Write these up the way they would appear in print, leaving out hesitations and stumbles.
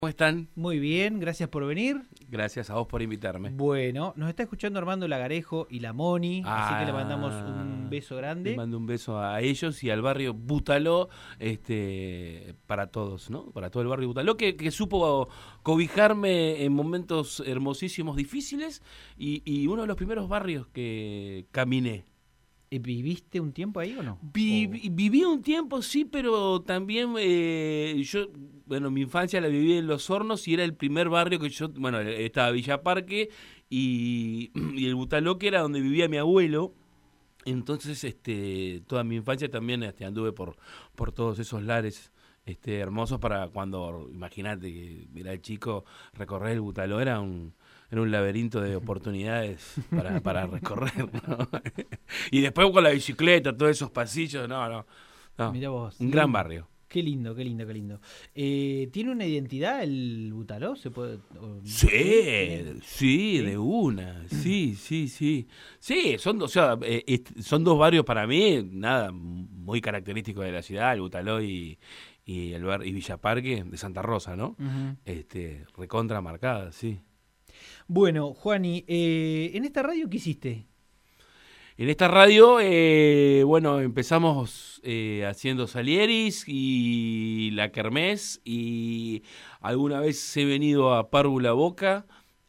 ¿Cómo están? Muy bien, gracias por venir. Gracias a vos por invitarme. Bueno, nos está escuchando Armando Lagarejo y la Moni, así que le mandamos un beso Le grande. mando un beso a ellos y al barrio Bútalo, para todos, ¿no? Para todo el barrio Bútalo, que supo cobijarme en momentos hermosísimos, difíciles, y uno de los primeros barrios que caminé. ¿Viviste un tiempo ahí o no? Viví un tiempo, sí, pero también mi infancia la viví en Los Hornos y era el primer barrio que estaba Villa Parque y el Butaló, que era donde vivía mi abuelo. Entonces, toda mi infancia también anduve por todos esos lares hermosos para cuando, imagínate, que era el chico, recorrer el Butaló era un laberinto de oportunidades para recorrer, ¿no? Y después con la bicicleta, todos esos pasillos, no. Mirá vos. Un gran barrio. Qué lindo, qué lindo, qué lindo. ¿Tiene una identidad el Butaló? ¿Se puede? Sí, de una. Sí. Sí, son dos barrios para mí, nada, muy característicos de la ciudad, el Butaló y Villa Parque de Santa Rosa, ¿no? Uh-huh. Recontra marcada, sí. Bueno, Juani, ¿en esta radio qué hiciste? En esta radio, empezamos haciendo Salieris y La Kermés, y alguna vez he venido a Párvula Boca,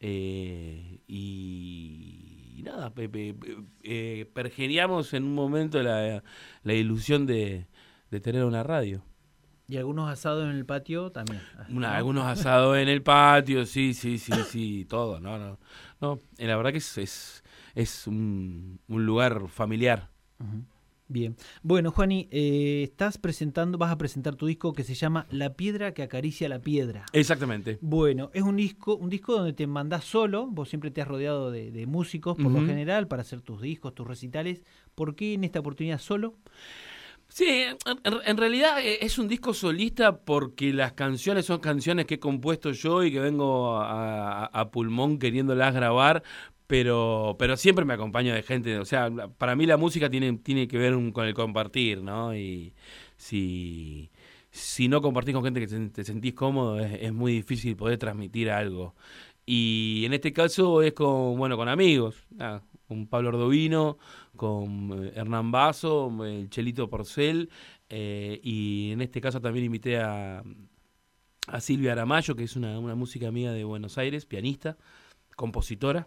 y nada, pergeríamos en un momento la ilusión de tener una radio. Y algunos asados en el patio también. ¿No? Algunos asados en el patio, sí, todo, no, la verdad que es un lugar familiar. Uh-huh. Bien. Bueno, Juani, vas a presentar tu disco que se llama La Piedra que Acaricia la Piedra. Exactamente. Bueno, es un disco donde te mandás solo, vos siempre te has rodeado de músicos por lo general para hacer tus discos, tus recitales. ¿Por qué en esta oportunidad solo? Sí, en realidad es un disco solista porque las canciones son canciones que he compuesto yo y que vengo a pulmón queriéndolas grabar, pero siempre me acompaño de gente. O sea, para mí la música tiene que ver con el compartir, ¿no? Y si no compartís con gente que te sentís cómodo, es muy difícil poder transmitir algo. Y en este caso es con amigos, con Pablo Ordovino, con Hernán Basso, el Chelito Porcel, y en este caso también invité a Silvia Aramayo, que es una música amiga de Buenos Aires, pianista, compositora,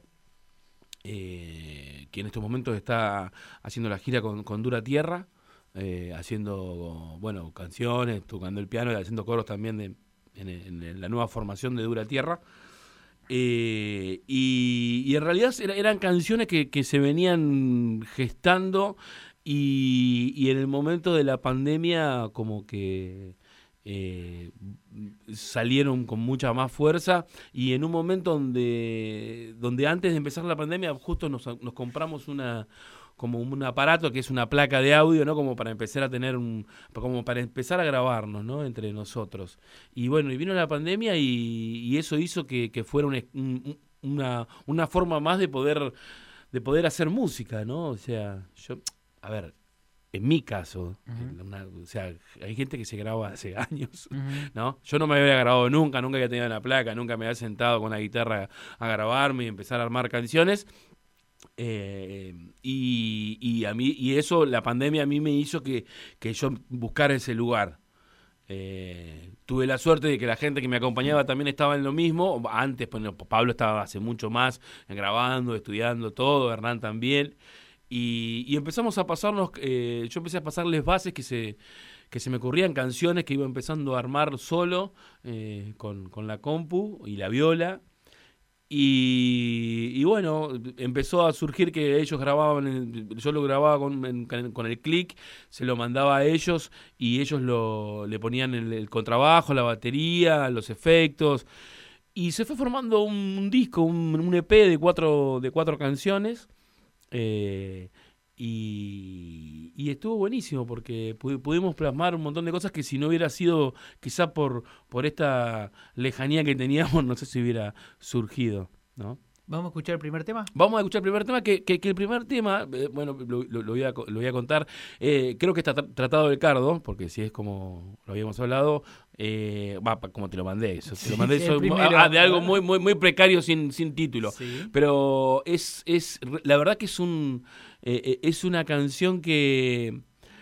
que en estos momentos está haciendo la gira con Dura Tierra, haciendo canciones, tocando el piano y haciendo coros también en la nueva formación de Dura Tierra. Y en realidad eran canciones que se venían gestando y en el momento de la pandemia como que salieron con mucha más fuerza, y en un momento donde antes de empezar la pandemia justo nos compramos como un aparato que es una placa de audio, ¿no? Como para empezar a tener como para empezar a grabarnos, ¿no? Entre nosotros. Y y vino la pandemia y eso hizo que fuera una forma más de poder hacer música, ¿no? O sea, en mi caso, hay gente que se graba hace años, ¿no? Yo no me había grabado nunca había tenido una placa, nunca me había sentado con una guitarra a grabarme y empezar a armar canciones. Y eso, la pandemia a mí me hizo que yo buscara ese lugar. Tuve la suerte de que la gente que me acompañaba también estaba en lo mismo. Antes, Pablo estaba hace mucho más grabando, estudiando todo, Hernán también. Y empezamos a pasarnos, yo empecé a pasarles bases que se me ocurrían, canciones que iba empezando a armar solo, con la compu y la viola. Y empezó a surgir que ellos grababan, yo lo grababa con el click, se lo mandaba a ellos y ellos le ponían el contrabajo, la batería, los efectos, y se fue formando un disco, un EP de cuatro canciones, y estuvo buenísimo porque pudimos plasmar un montón de cosas que si no hubiera sido quizá por esta lejanía que teníamos, no sé si hubiera surgido, ¿no? ¿Vamos a escuchar el primer tema? Vamos a escuchar el primer tema, que el primer tema, bueno, lo voy a contar, creo que está tratado del cardo, porque si es como lo habíamos hablado, como te lo mandé, eso, te lo mandé eso, de algo muy muy muy precario sin título, sí. Pero es la verdad que es una canción que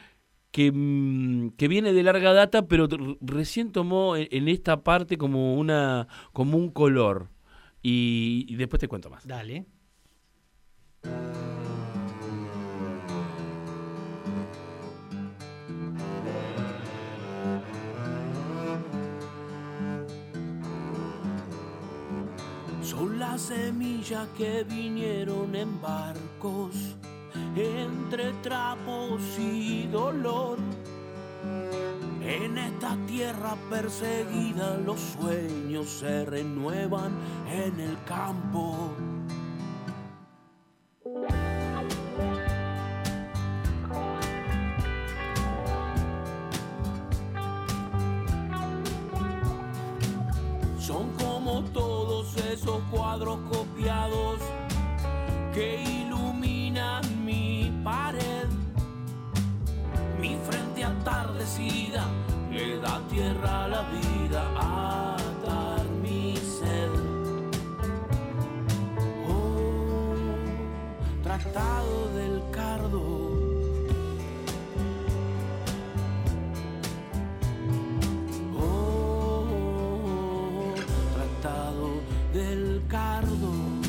viene de larga data, pero recién tomó en esta parte como un color. Y después te cuento más. Dale. Son las semillas que vinieron en barcos, entre trapos y dolor. En esta tierra perseguida los sueños se renuevan en el campo. Son como todos esos cuadros copiados que iluminan mi pared. Mi frente atardecida le da tierra a la vida, a dar mi sed. Oh, tratado del cardo. Oh, tratado del cardo.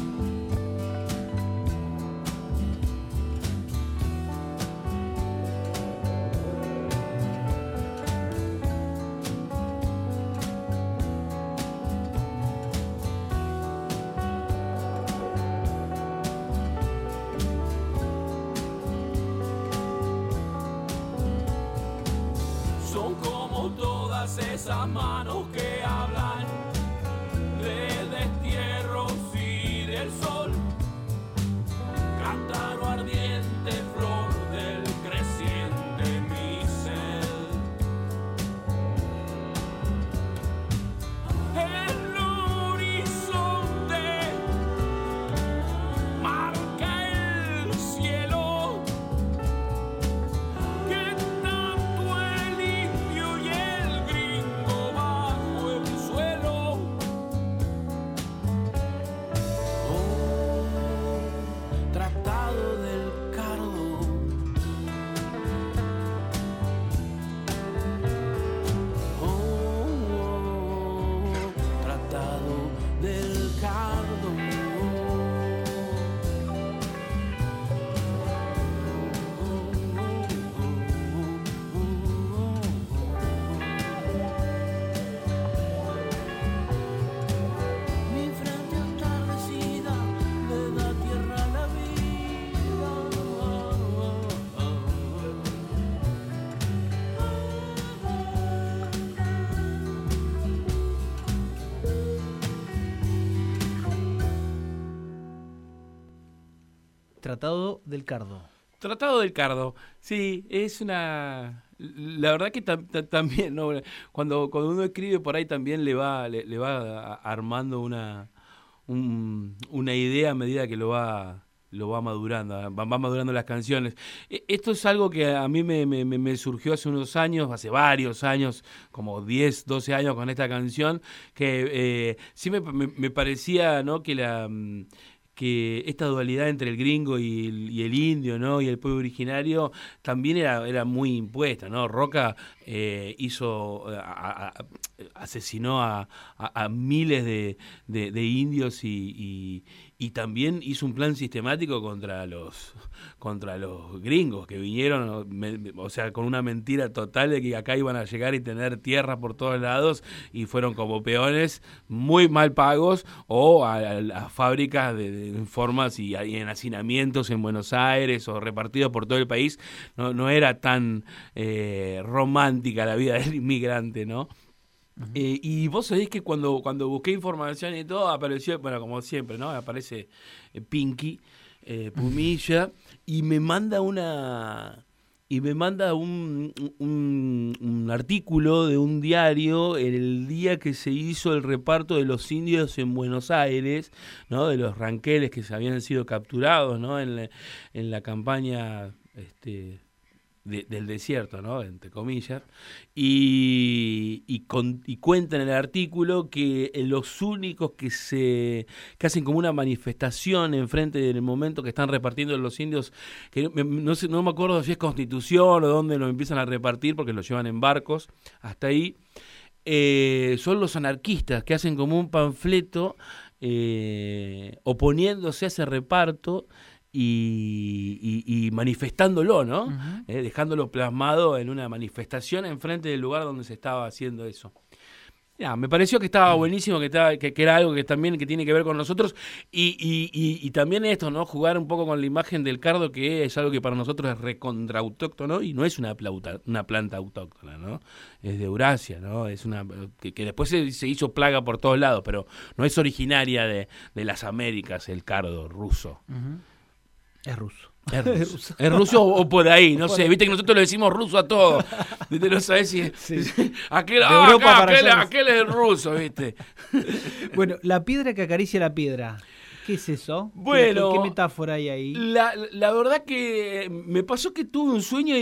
Esas manos que hablan de destierros y del sol, cántaro ardiente, flor del creciente mi sed. El horizonte marca el cielo. Tratado del cardo. Tratado del cardo, sí, es una... La verdad que también, ¿no? Cuando uno escribe por ahí también le va armando una idea a medida que lo va madurando, va madurando las canciones. Esto es algo que a mí me surgió hace unos años, hace varios años, como 10, 12 años con esta canción, que sí me parecía, ¿no?, que esta dualidad entre el gringo y el indio, ¿no?, y el pueblo originario también era muy impuesta, ¿no? Roca asesinó a miles de indios y también hizo un plan sistemático contra los gringos que vinieron, o sea, con una mentira total de que acá iban a llegar y tener tierra por todos lados, y fueron como peones muy mal pagos o a fábricas en formas y en hacinamientos en Buenos Aires o repartidos por todo el país. No era tan romántica la vida del inmigrante, ¿no? Uh-huh. Y vos sabés que cuando busqué información y todo, apareció, bueno, como siempre, ¿no? Aparece Pinky, Pumilla, y me manda una y me manda un artículo de un diario en el día que se hizo el reparto de los indios en Buenos Aires, ¿no? De los ranqueles que se habían sido capturados, ¿no? En la campaña del desierto, ¿no? Entre comillas, y cuenta en el artículo que los únicos que hacen como una manifestación enfrente del momento que están repartiendo los indios, que no me acuerdo si es Constitución o dónde los empiezan a repartir porque los llevan en barcos hasta ahí, son los anarquistas que hacen como un panfleto oponiéndose a ese reparto y manifestándolo, ¿no? Uh-huh. Dejándolo plasmado en una manifestación enfrente del lugar donde se estaba haciendo eso. Ya, me pareció que estaba buenísimo, que era algo que también que tiene que ver con nosotros y también esto, ¿no? Jugar un poco con la imagen del cardo, que es algo que para nosotros es recontraautóctono y no es una planta autóctona, ¿no? Es de Eurasia, ¿no? Es una que después se hizo plaga por todos lados, pero no es originaria de las Américas, el cardo ruso. Uh-huh. Es ruso. Es ruso o por ahí, no sé. Viste que nosotros le decimos ruso a todo. ¿Viste? No sabés si Sí. aquel es ruso, ¿viste? Bueno, la piedra que acaricia la piedra. ¿Qué es eso? Bueno, ¿Qué metáfora hay ahí? La verdad que me pasó que tuve un sueño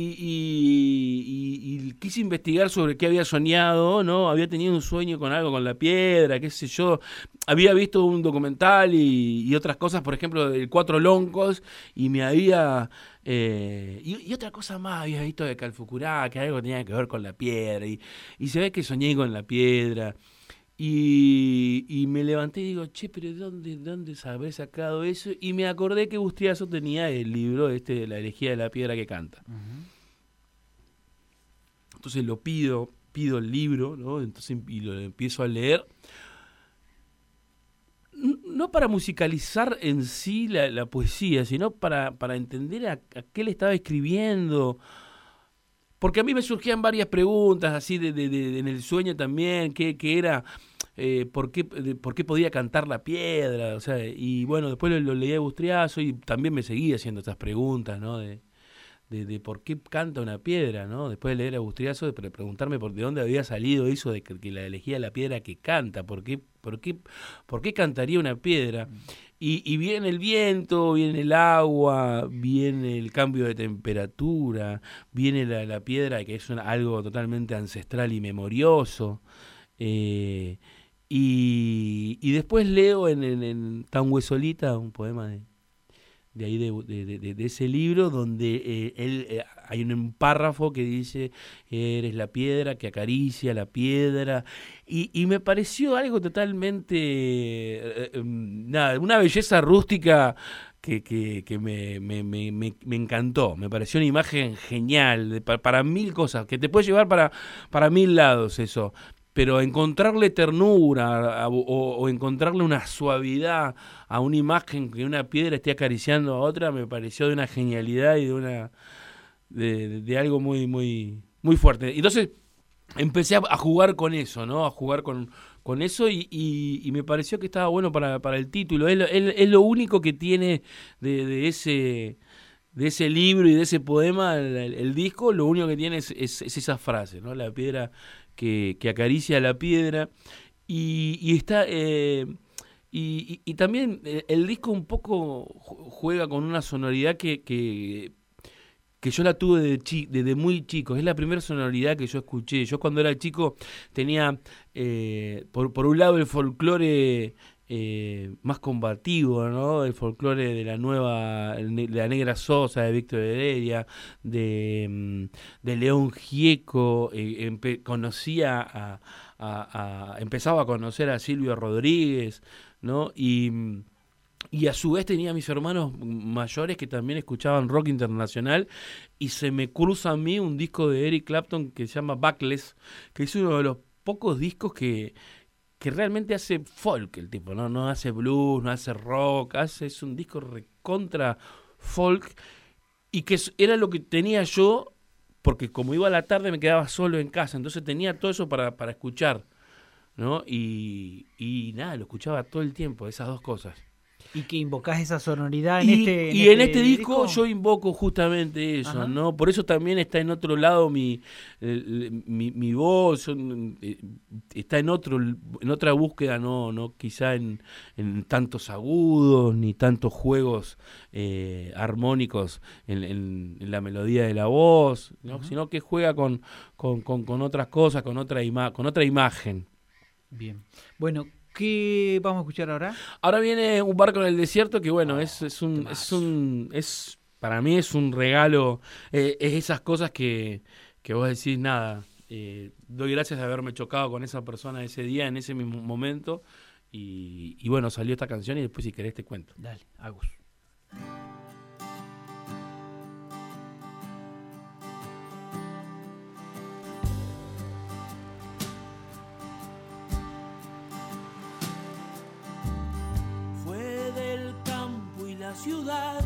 y quise investigar sobre qué había soñado, ¿no? Había tenido un sueño con algo, con la piedra, qué sé yo. Había visto un documental y otras cosas, por ejemplo, de Cuatro Loncos, y me había... y otra cosa más había visto de Calfucurá, que algo tenía que ver con la piedra, y se ve que soñé con la piedra. Y me levanté y digo, che, pero ¿dónde habré sacado eso? Y me acordé que Bustriazo tenía el libro de La herejía de la piedra que canta. Uh-huh. Entonces pido el libro, ¿no? Entonces, y lo empiezo a leer. No para musicalizar en sí la poesía, sino para entender a qué le estaba escribiendo. Porque a mí me surgían varias preguntas, así en el sueño también, qué era, por qué podía cantar la piedra, o sea, y bueno, después lo leí a Bustriazo y también me seguí haciendo estas preguntas, ¿no? De por qué canta una piedra, ¿no? Después de leer a Bustriazo, de preguntarme de dónde había salido eso de que la elegía la piedra que canta, por qué cantaría una piedra. Y viene el viento, viene el agua, viene el cambio de temperatura, viene la piedra, que es algo totalmente ancestral y memorioso. Y después leo en Tan Huesolita, un poema de ahí de ese libro, donde hay un párrafo que dice: eres la piedra que acaricia la piedra, y me pareció algo totalmente una belleza rústica que me encantó. Me pareció una imagen genial para mil cosas, que te puede llevar para mil lados eso. Pero encontrarle ternura o encontrarle una suavidad a una imagen que una piedra esté acariciando a otra, me pareció de una genialidad y de algo muy muy muy fuerte. Entonces empecé a jugar con eso, ¿no? A jugar con eso y me pareció que estaba bueno para el título. Es lo único que tiene de ese libro y de ese poema, el disco. Lo único que tiene es esa frase, ¿no? La piedra que acaricia la piedra, y está y también el disco un poco juega con una sonoridad que yo la tuve desde muy chico. Es la primera sonoridad que yo escuché. Yo cuando era chico tenía por un lado el folclore más combativo, ¿no? El folclore de de la Negra Sosa, de Víctor Heredia, de León Gieco. Conocía empezaba a conocer a Silvio Rodríguez, ¿no? Y a su vez tenía a mis hermanos mayores que también escuchaban rock internacional, y se me cruza a mí un disco de Eric Clapton que se llama Backless, que es uno de los pocos discos que realmente hace folk el tipo, no hace blues, no hace rock, es un disco recontra folk, y que era lo que tenía yo, porque como iba a la tarde me quedaba solo en casa, entonces tenía todo eso para escuchar, ¿no? Y nada, lo escuchaba todo el tiempo, esas dos cosas. Y que invocás esa sonoridad Y en este disco yo invoco justamente eso, Ajá. ¿no? Por eso también está en otro lado mi voz, está en otra búsqueda, no quizá en tantos agudos ni tantos juegos armónicos en la melodía de la voz, ¿no? Ajá. Sino que juega con otras cosas, con otra imagen. Bien. Bueno, ¿qué vamos a escuchar ahora? Ahora viene Un barco en el desierto, que bueno, para mí es un regalo, es esas cosas que vos decís, nada, doy gracias de haberme chocado con esa persona ese día, en ese mismo momento, y bueno, salió esta canción y después si querés te cuento. Dale, Agus. Fue del campo y la ciudad,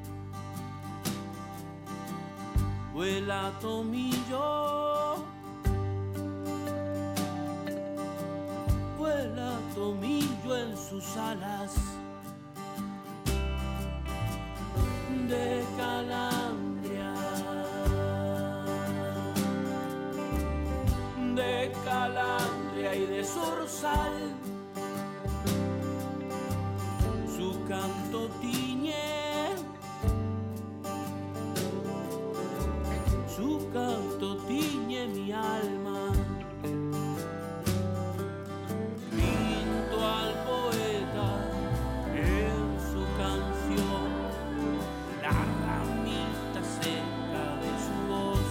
vuela tomillo, vuela tomillo en sus alas de calandria y de zorzal. Su canto tiñe, su canto tiñe mi alma. Pinto al poeta en su canción la ramita seca de su voz.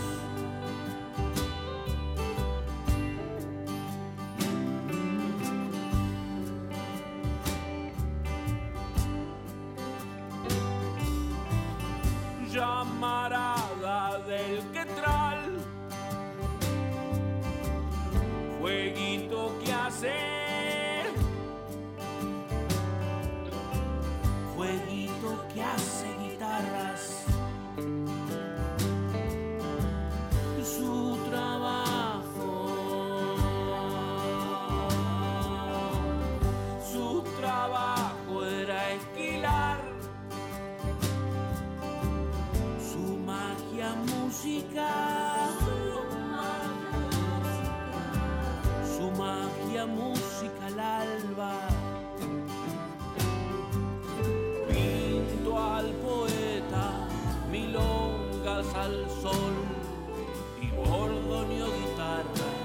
Llamarada del quetral, fueguito que hace, fueguito que hace guitarras, su trabajo era esquilar. Su magia música al alba. Pinto al poeta milongas al sol y bordoneó guitarras.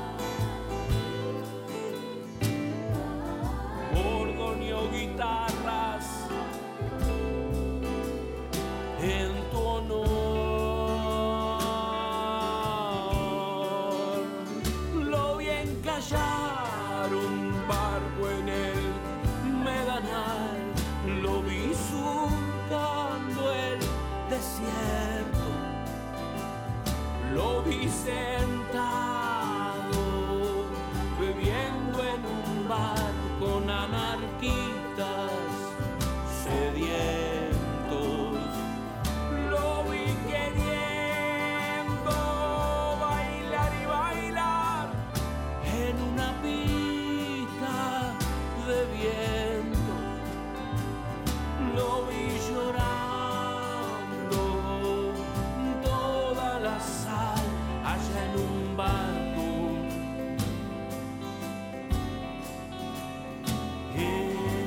Bordoneó guitarras en tu honor. Un barco en el Medanal, lo vi surcando el desierto, lo vi sentado bebiendo en un bar con anarquistas sedientos, lo vi queriendo bailar y bailar en una pista de viento, lo vi llorando toda la sal allá en un barco. En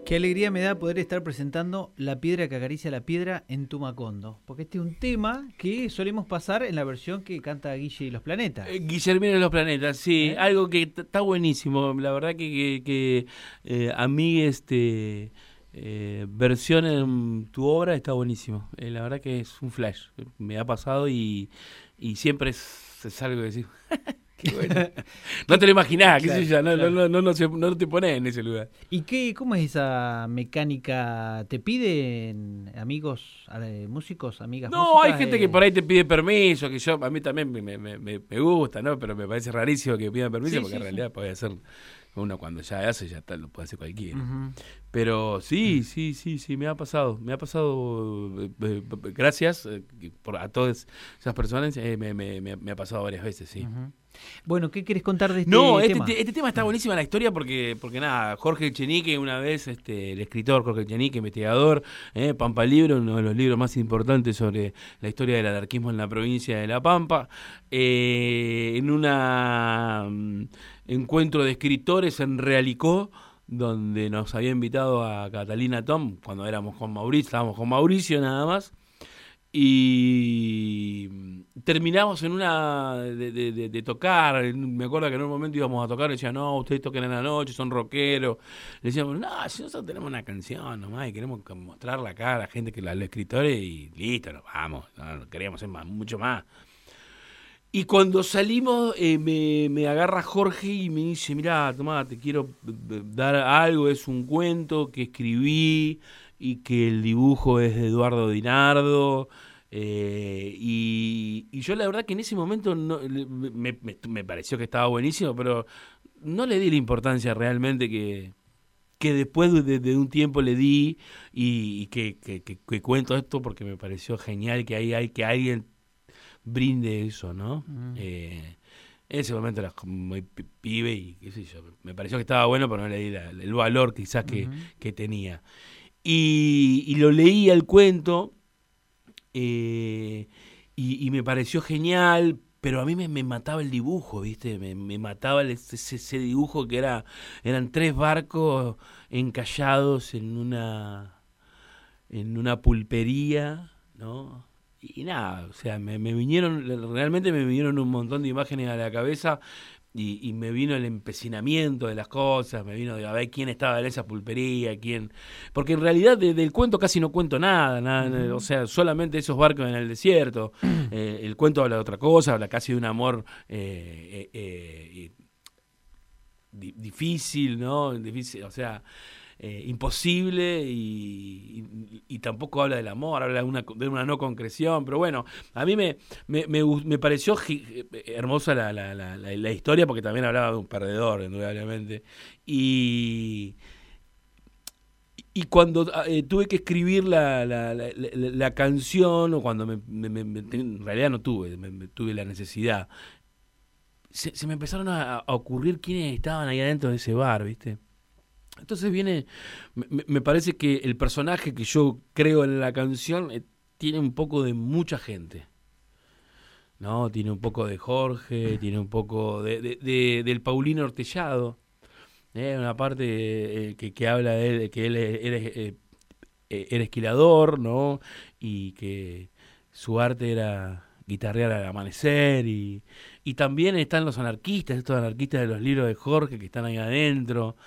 Qué alegría me da poder estar presentando La piedra que acaricia la piedra en Tumacondo, porque este es un tema que solemos pasar en la versión que canta Guille y los Planetas. Guillermino y los Planetas, sí, algo que está buenísimo, la verdad que a mí versión en tu obra está buenísimo, la verdad que es un flash, me ha pasado y siempre es algo que decir... Qué bueno. No te lo imaginás, qué sé yo, no te pones en ese lugar. ¿Y cómo es esa mecánica? ¿Te piden amigos, músicos, amigas No, músicas? hay gente que por ahí te pide permiso, que a mí también me gusta, ¿no? Pero me parece rarísimo que pidan permiso, porque en realidad puede hacer uno cuando ya hace, ya está, lo puede hacer cualquiera. Uh-huh. Pero sí, me ha pasado, gracias a todas esas personas, me ha pasado varias veces, sí. Uh-huh. Bueno, ¿qué querés contar de este tema? Este tema está buenísima la historia porque nada, Jorge Echenique una vez, el escritor Jorge Echenique, investigador, Pampa Libro, uno de los libros más importantes sobre la historia del anarquismo en la provincia de La Pampa, en un encuentro de escritores en Realicó, donde nos había invitado a Catalina Tom, cuando estábamos con Mauricio nada más, y terminamos en una de tocar. Me acuerdo que en un momento íbamos a tocar y decían, no, ustedes toquen en la noche, son rockeros. Le decíamos, no, si nosotros tenemos una canción nomás y queremos mostrarla acá a la gente, que los escritores, y listo, nos vamos, no queríamos hacer mucho más. Y cuando salimos me agarra Jorge y me dice, mirá, tomá, te quiero dar algo, es un cuento que escribí y que el dibujo es de Eduardo Dinardo, y yo la verdad que en ese momento me pareció que estaba buenísimo, pero no le di la importancia realmente que después de un tiempo le di, y que cuento esto porque me pareció genial que alguien brinde eso, ¿no? En ese momento era muy pibe y qué sé yo, me pareció que estaba bueno, pero no le di el valor quizás que tenía. Y lo leí al cuento, y me pareció genial, pero a mí me mataba el dibujo, ¿viste? Me mataba ese dibujo que eran 3 barcos encallados en una pulpería, ¿no? Y nada, o sea, realmente me vinieron un montón de imágenes a la cabeza, y me vino el empecinamiento de las cosas, me vino de a ver quién estaba en esa pulpería, porque en realidad del cuento casi no cuento nada, o sea, solamente esos barcos en el desierto. El cuento habla de otra cosa, habla casi de un amor difícil, ¿no? Difícil, o sea, imposible, y tampoco habla del amor, habla de una no concreción, pero bueno, a mí me pareció hermosa la historia, porque también hablaba de un perdedor, indudablemente, y cuando tuve que escribir la canción, o cuando en realidad no tuve la necesidad, se me empezaron a ocurrir quiénes estaban ahí adentro de ese bar, ¿viste? Entonces me parece que el personaje que yo creo en la canción tiene un poco de mucha gente, ¿no? Tiene un poco de Jorge, tiene un poco del Paulino Ortellado, una parte que habla de que él era esquilador, ¿no? Y que su arte era guitarrear al amanecer, y también están los anarquistas, estos anarquistas de los libros de Jorge que están ahí adentro.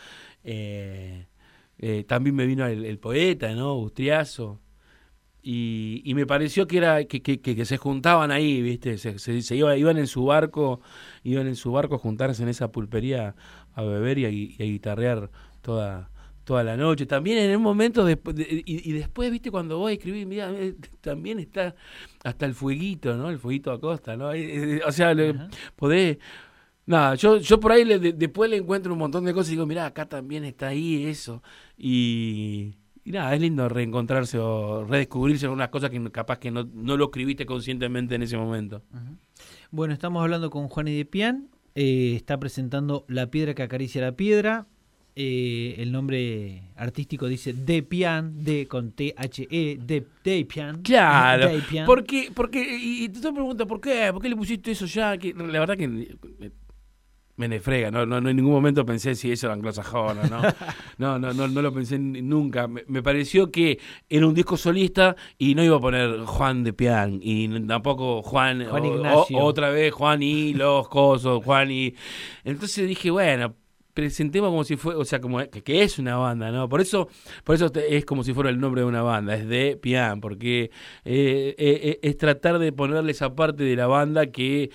También me vino el poeta, ¿no? Bustriazo, y me pareció que se juntaban ahí, ¿viste? Iban en su barco a juntarse en esa pulpería a beber y a guitarrear toda la noche. También en un momento y después, ¿viste? Cuando vos escribís, mirá, también está hasta el fueguito, ¿no? El fueguito Acosta, ¿no? O sea, podés... Nada, yo por ahí después le encuentro un montón de cosas y digo, mirá, acá también está ahí eso. Y nada, es lindo reencontrarse o redescubrirse algunas cosas que capaz que no lo escribiste conscientemente en ese momento. Uh-huh. Bueno, estamos hablando con Juan Depian, está presentando La piedra que acaricia la piedra. El nombre artístico dice Depian, con T-H-E, Depian. Claro, Depian. Porque y te preguntas, ¿por qué le pusiste eso ya? Que la verdad que Menefrega, no en ningún momento pensé si eso era anglosajón o no. No lo pensé nunca. Me pareció que era un disco solista y no iba a poner Juan de Pian y tampoco Juan Ignacio. otra vez Juan y los cosos, Juan y... Entonces dije, bueno, presentemos como si fuera, o sea, como que es una banda, ¿no? Por eso es como si fuera el nombre de una banda, es de Pian, porque es tratar de ponerle esa parte de la banda que...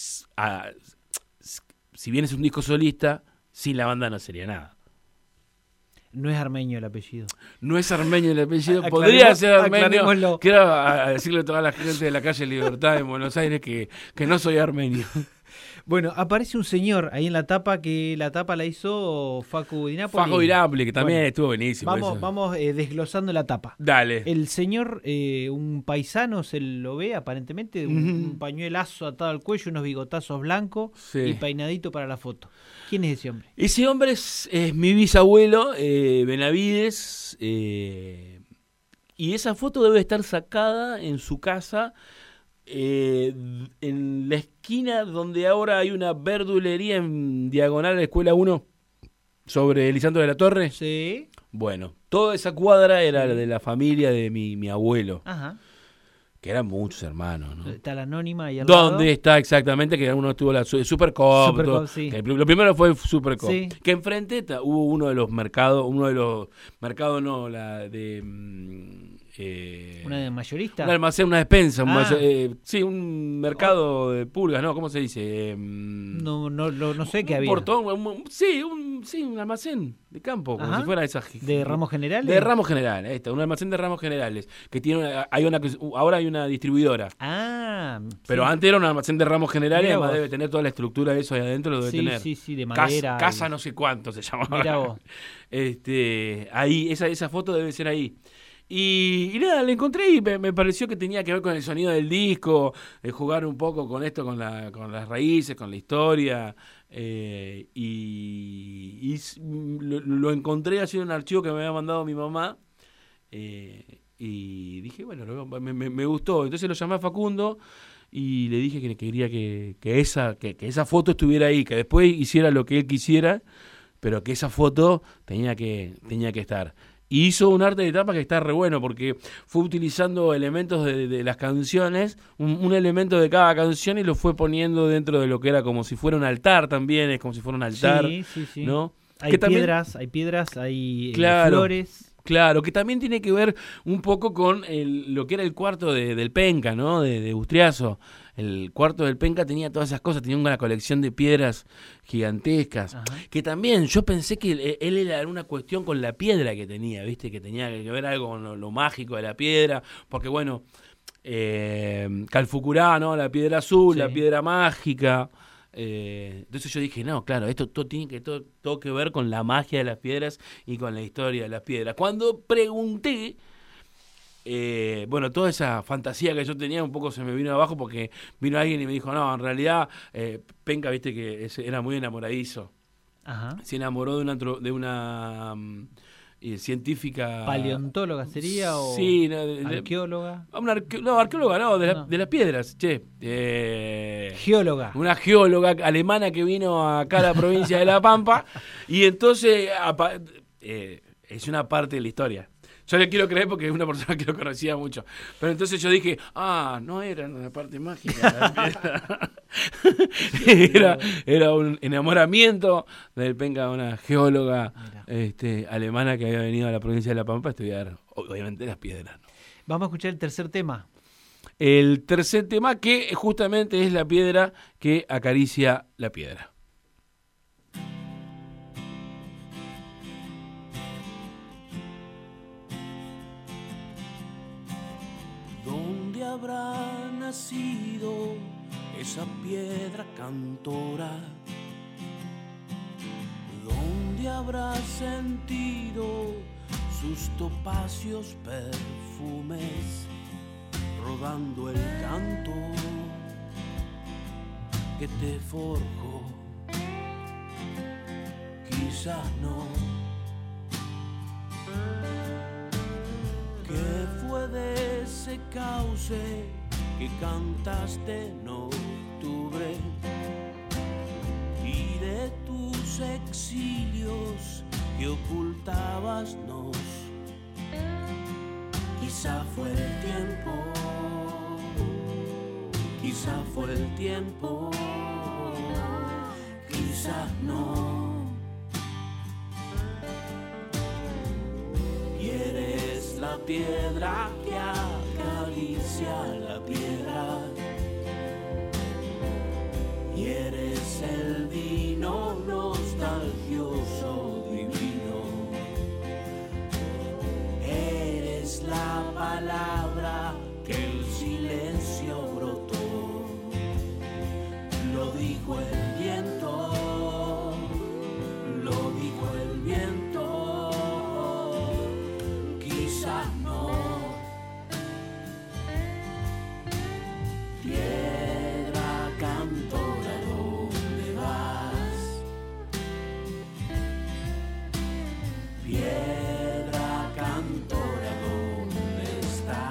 si bien es un disco solista, sin la banda no sería nada. No es armenio el apellido. No es armenio el apellido, podría ser armenio. Aclarémoslo. Quiero decirle a toda la gente de la calle Libertad en Buenos Aires que no soy armenio. Bueno, aparece un señor ahí en la tapa, que la tapa la hizo Facu Di Napoli. Facu Di Napoli, que también estuvo buenísimo. Vamos desglosando la tapa. Dale. El señor, un paisano, se lo ve aparentemente, un pañuelazo atado al cuello, unos bigotazos blancos y peinadito para la foto. ¿Quién es ese hombre? Ese hombre es mi bisabuelo, Benavides, y esa foto debe estar sacada en su casa, en la esquina donde ahora hay una verdulería en diagonal a la Escuela 1, sobre Lisandro de la Torre. Sí. Bueno, toda esa cuadra era de la familia de mi abuelo. Ajá. Que eran muchos hermanos, ¿no? Está la anónima ahí al lado. ¿Dónde está exactamente? Que uno estuvo la Supercop. Sí. Lo primero fue Supercop. Sí. Que enfrente hubo uno de los mercados, ¿Una de mayorista? Un almacén, una despensa, un mercado de pulgas, ¿no? ¿Cómo se dice? No sé qué había. Un portón, un almacén de campo, como si fuera esa. ¿De ramos generales? De ramos generales, ahí está, un almacén de ramos generales, que ahora hay una distribuidora. Pero antes era un almacén de ramos generales, y además debe tener toda la estructura de eso ahí adentro, lo debe tener. Sí, de madera. Casa no sé cuánto se llamaba. Mirá vos. Ahí, esa foto debe ser ahí. Y nada, la encontré y me pareció que tenía que ver con el sonido del disco, jugar un poco con esto, con las raíces, con la historia. Y lo encontré así en un archivo que me había mandado mi mamá. Y dije, bueno, me gustó. Entonces lo llamé a Facundo y le dije que quería que esa foto estuviera ahí, que después hiciera lo que él quisiera, pero que esa foto tenía que estar. Y hizo un arte de tapa que está re bueno, porque fue utilizando elementos de las canciones, un elemento de cada canción, y lo fue poniendo dentro de lo que era como si fuera un altar también, es como si fuera un altar, sí. ¿no? Hay piedras, hay flores. Claro, que también tiene que ver un poco con lo que era el cuarto del Penca, ¿no? De Bustriazo. El cuarto del Penca tenía todas esas cosas, tenía una colección de piedras gigantescas. Ajá. Que también yo pensé que él era una cuestión con la piedra que tenía, ¿viste? Que tenía que ver algo con lo mágico de la piedra, porque bueno, Calfucurá, ¿no? La piedra azul, la piedra mágica. Entonces yo dije, no, claro, esto todo tiene todo que ver con la magia de las piedras y con la historia de las piedras. Cuando pregunté, toda esa fantasía que yo tenía un poco se me vino abajo, porque vino alguien y me dijo, no, en realidad Penca, viste que era muy enamoradizo. Ajá. Se enamoró de una científica. ¿Paleontóloga sería? ¿O sí, arqueóloga? Arqueóloga no, de las piedras, che. Geóloga. Una geóloga alemana que vino acá a la provincia de La Pampa, y entonces es una parte de la historia. Yo le quiero creer porque es una persona que lo conocía mucho. Pero entonces yo dije, no era una parte mágica. era un enamoramiento del Penca, una geóloga alemana que había venido a la provincia de La Pampa a estudiar, obviamente, las piedras, ¿no? Vamos a escuchar el tercer tema. El tercer tema, que justamente es la piedra que acaricia la piedra. Habrá nacido esa piedra cantora, donde habrá sentido sus topacios perfumes, rodando el canto que te forjó. Quizás no. ¿Qué fue de ese cauce que cantaste en octubre? Y de los exilios que ocultabas nos. Quizá fue el tiempo, quizá fue el tiempo, quizás no. Y eres la piedra que acaricia la piedra, y eres el vino nostalgioso divino. Eres la palabra que el silencio brotó. Lo dijo el viento, lo dijo el viento, quizás no. Piedra cantora, ¿dónde vas? Piedra cantora, ¿dónde estás?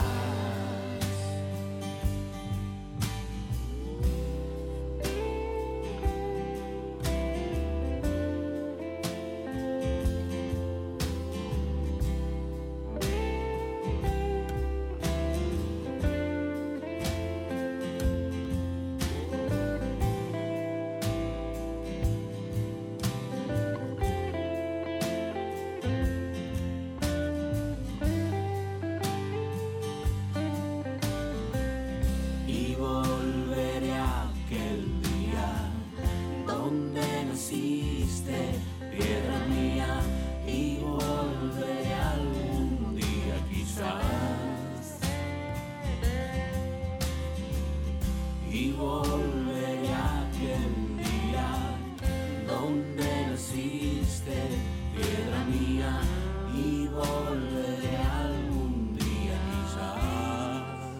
Y volveré a aquel día donde naciste, piedra mía, y volveré algún día quizás, y volveré a aquel día donde naciste, piedra mía, y volveré algún día quizás.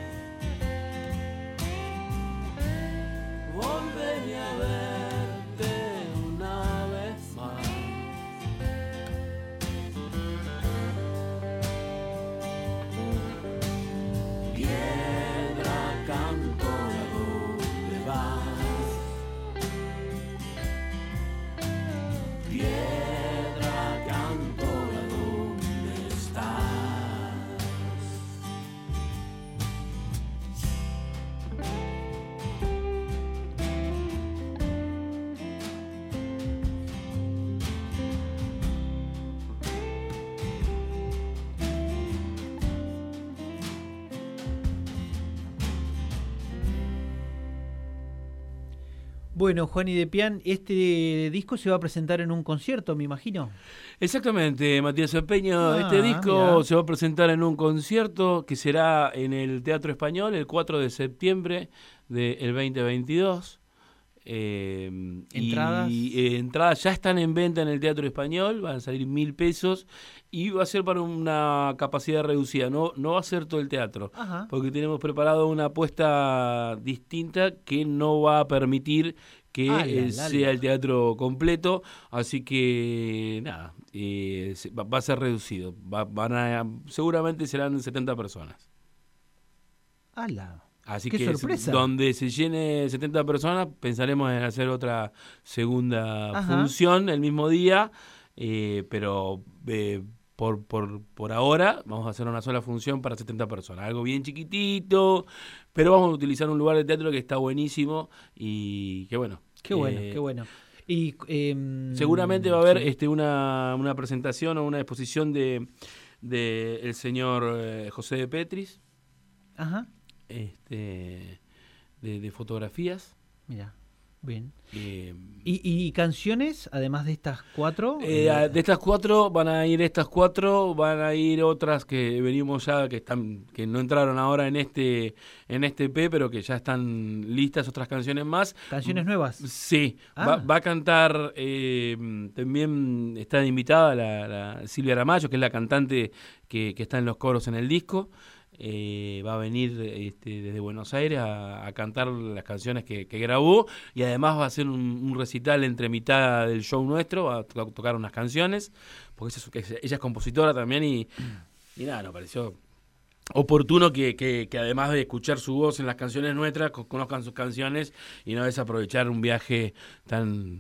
Volveré a verte una vez más. Piedra cantora, ¿dónde vas? Piedra cantora, ¿dónde estás? Bueno, Juan y de Pian, este disco se va a presentar en un concierto, me imagino. Exactamente, Matías Empeño. Este disco mirá. se va a presentar en un concierto que será en el Teatro Español el 4 de septiembre del 2022. ¿Entradas? Entradas ya están en venta en el Teatro Español, van a salir 1.000 pesos y va a ser para una capacidad reducida, no va a ser todo el teatro, Ajá. porque tenemos preparado una apuesta distinta que no va a permitir que sea el teatro completo, así que nada, va a ser reducido, seguramente serán 70 personas. ¡Hala! Así ¡Qué que sorpresa! donde se llene 70 personas, pensaremos en hacer otra segunda función el mismo día, pero por ahora vamos a hacer una sola función para 70 personas, algo bien chiquitito, pero vamos a utilizar un lugar de teatro que está buenísimo y que bueno. Qué bueno, qué bueno. Y seguramente va a haber sí. una presentación o una exposición de el señor José de Petris. Ajá. De fotografías. Mira, bien. ¿Y canciones, además de estas 4? De estas 4 van a ir otras que venimos ya, que no entraron ahora en este EP, pero que ya están listas, otras canciones más. ¿Canciones nuevas? Sí, va a cantar, también está invitada la Silvia Ramallo, que es la cantante que está en los coros en el disco. Va a venir desde Buenos Aires a cantar las canciones que grabó y además va a hacer un recital entre mitad del show nuestro, va a tocar unas canciones, porque ella es compositora también y nada, nos pareció oportuno que además de escuchar su voz en las canciones nuestras, conozcan sus canciones y no desaprovechar un viaje tan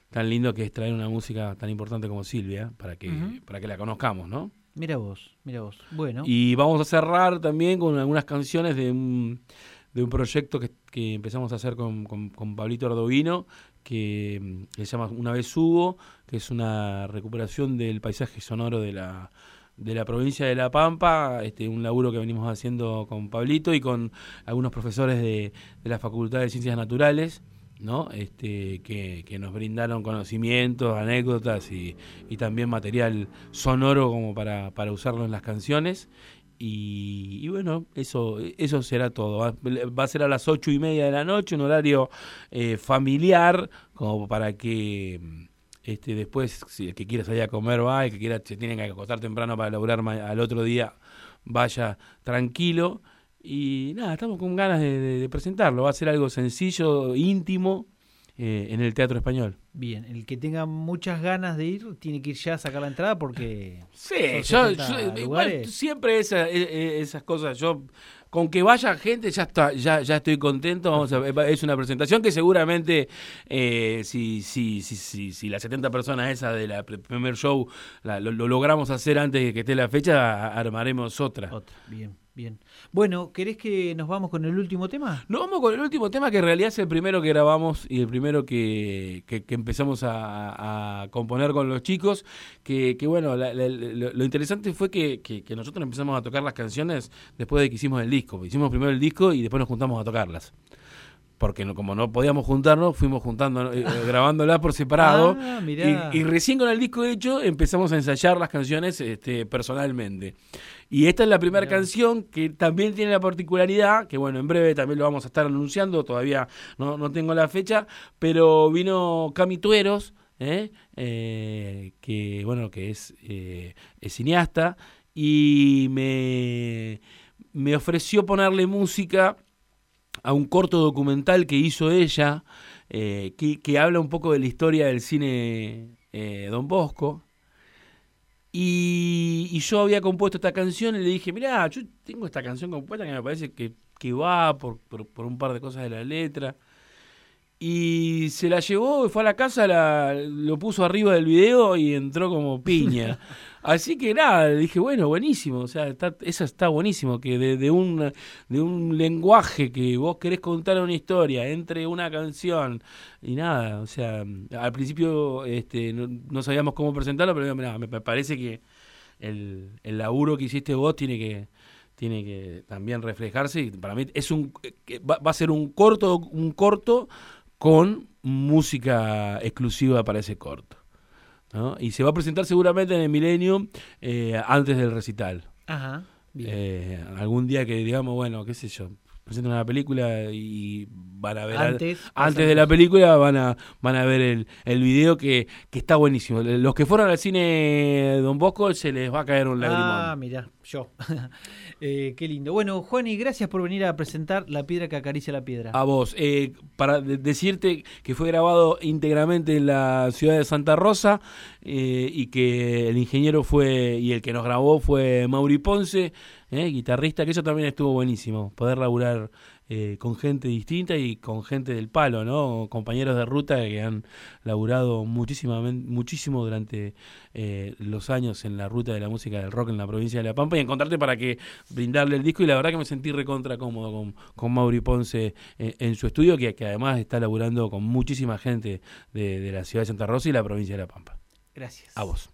tan lindo que es traer una música tan importante como Silvia para que la conozcamos, ¿no? Mira vos. Bueno. Y vamos a cerrar también con algunas canciones de un proyecto que empezamos a hacer con Pablito Ardovino, que se llama Una vez hubo, que es una recuperación del paisaje sonoro de la provincia de La Pampa, un laburo que venimos haciendo con Pablito y con algunos profesores de la Facultad de Ciencias Naturales, ¿no? Que nos brindaron conocimientos, anécdotas y también material sonoro como para usarlo en las canciones. Y bueno, eso será todo. Va a ser a las 8:30 de la noche, un horario familiar, como para que después, si el que quiera salir a comer va, el que quiera se tiene que acostar temprano para laburar al otro día, vaya tranquilo. Y nada, estamos con ganas de presentarlo. Va a ser algo sencillo, íntimo, en el Teatro Español. Bien, el que tenga muchas ganas de ir tiene que ir ya a sacar la entrada porque... Sí, yo igual siempre esas cosas, yo con que vaya gente ya está, ya estoy contento. Vamos es una presentación que seguramente si las 70 personas esas de la primer show lo logramos hacer antes de que esté la fecha, armaremos otra. Bien. Bueno, ¿querés que nos vamos con el último tema? Nos vamos con el último tema, que en realidad es el primero que grabamos y el primero que empezamos a componer con los chicos, que bueno, lo interesante fue que nosotros empezamos a tocar las canciones después de que hicimos el disco. Hicimos primero el disco y después nos juntamos a tocarlas. Porque como no podíamos juntarnos, fuimos juntando, grabándolas por separado. Y recién con el disco hecho empezamos a ensayar las canciones personalmente. Y esta es la primera canción que también tiene la particularidad, que bueno, en breve también lo vamos a estar anunciando, todavía no tengo la fecha, pero vino Cami Tueros, que bueno, que es cineasta, y me ofreció ponerle música a un corto documental que hizo ella, que habla un poco de la historia del cine Don Bosco. Y yo había compuesto esta canción y le dije, mirá, yo tengo esta canción compuesta que me parece que va por un par de cosas de la letra. Y se la llevó, fue a la casa, lo puso arriba del video y entró como piña. Así que nada, dije, bueno, buenísimo, o sea, eso está buenísimo, que de un lenguaje que vos querés contar una historia, entre una canción y nada, o sea, al principio no sabíamos cómo presentarlo, pero mirá, me parece que el laburo que hiciste vos tiene que también reflejarse, y para mí va a ser un corto con música exclusiva para ese corto, ¿no? Y se va a presentar seguramente en el Millennium antes del recital. Ajá, bien. Algún día que digamos, bueno, qué sé yo, presentan una película y van a ver antes de la película van a ver el video que está buenísimo. Los que fueron al cine Don Bosco se les va a caer un lagrimón. Ah, mirá, yo. Qué lindo. Bueno, Juani, gracias por venir a presentar La Piedra que Acaricia la Piedra. A vos, para decirte que fue grabado íntegramente en la ciudad de Santa Rosa, y que el ingeniero y el que nos grabó fue Mauri Ponce, guitarrista, que eso también estuvo buenísimo, poder laburar con gente distinta y con gente del palo, ¿no? Compañeros de ruta que han laburado muchísimo durante los años en la ruta de la música del rock en la provincia de La Pampa, y encontrarte para que brindarle el disco, y la verdad que me sentí recontra cómodo con Mauri Ponce en su estudio, que además está laburando con muchísima gente de la ciudad de Santa Rosa y la provincia de La Pampa. Gracias. A vos.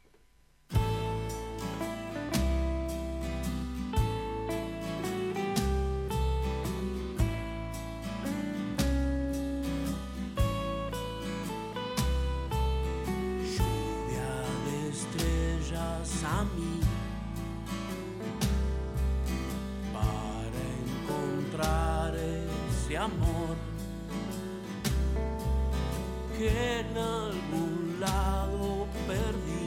A mí para encontrar ese amor que en algún lado perdí.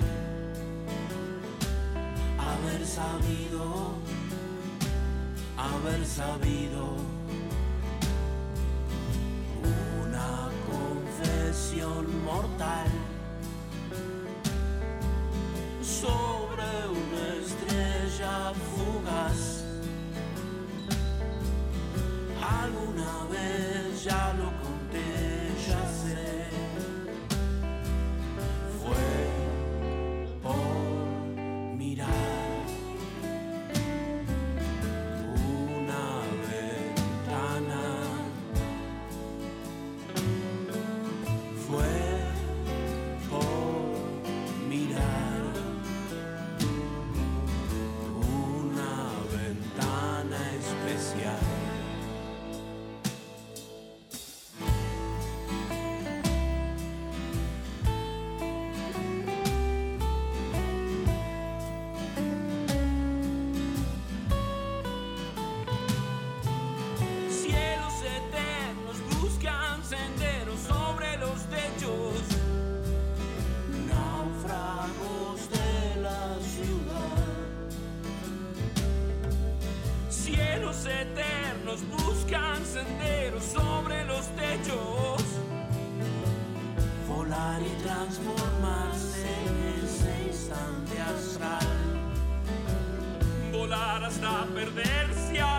Haber sabido una confesión mortal sobre una estrella fugaz. Alguna vez ya lo conté, ya sé, transformarse en ese instante astral. Volar hasta perderse